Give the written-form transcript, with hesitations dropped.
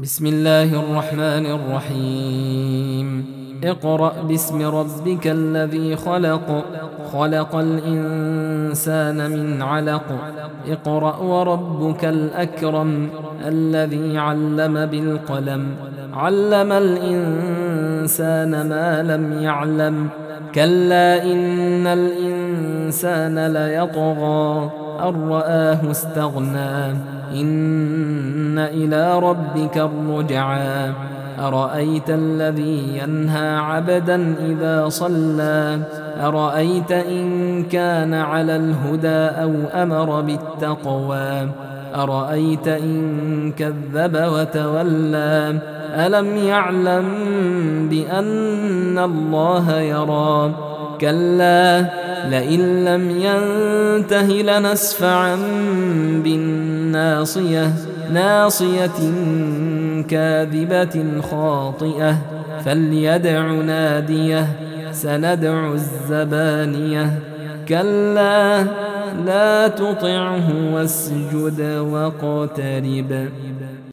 بسم الله الرحمن الرحيم اقرأ باسم ربك الذي خلق خلق الإنسان من علق اقرأ وربك الأكرم الذي علم بالقلم علم الإنسان ما لم يعلم كلا إن الإنسان ليطغى أن رآه استغنى إن إلى ربك الرجعى أرأيت الذي ينهى عبدا إذا صلى أرأيت إن كان على الهدى أو أمر بالتقوى أرأيت إن كذب وتولى ألم يعلم بأن الله يرى كلا لئن لم ينته لنسفعا بالناصية ناصية كاذبة خاطئة فليدع ناديه سندع الزبانية كلا لا تطعه واسجد واقترب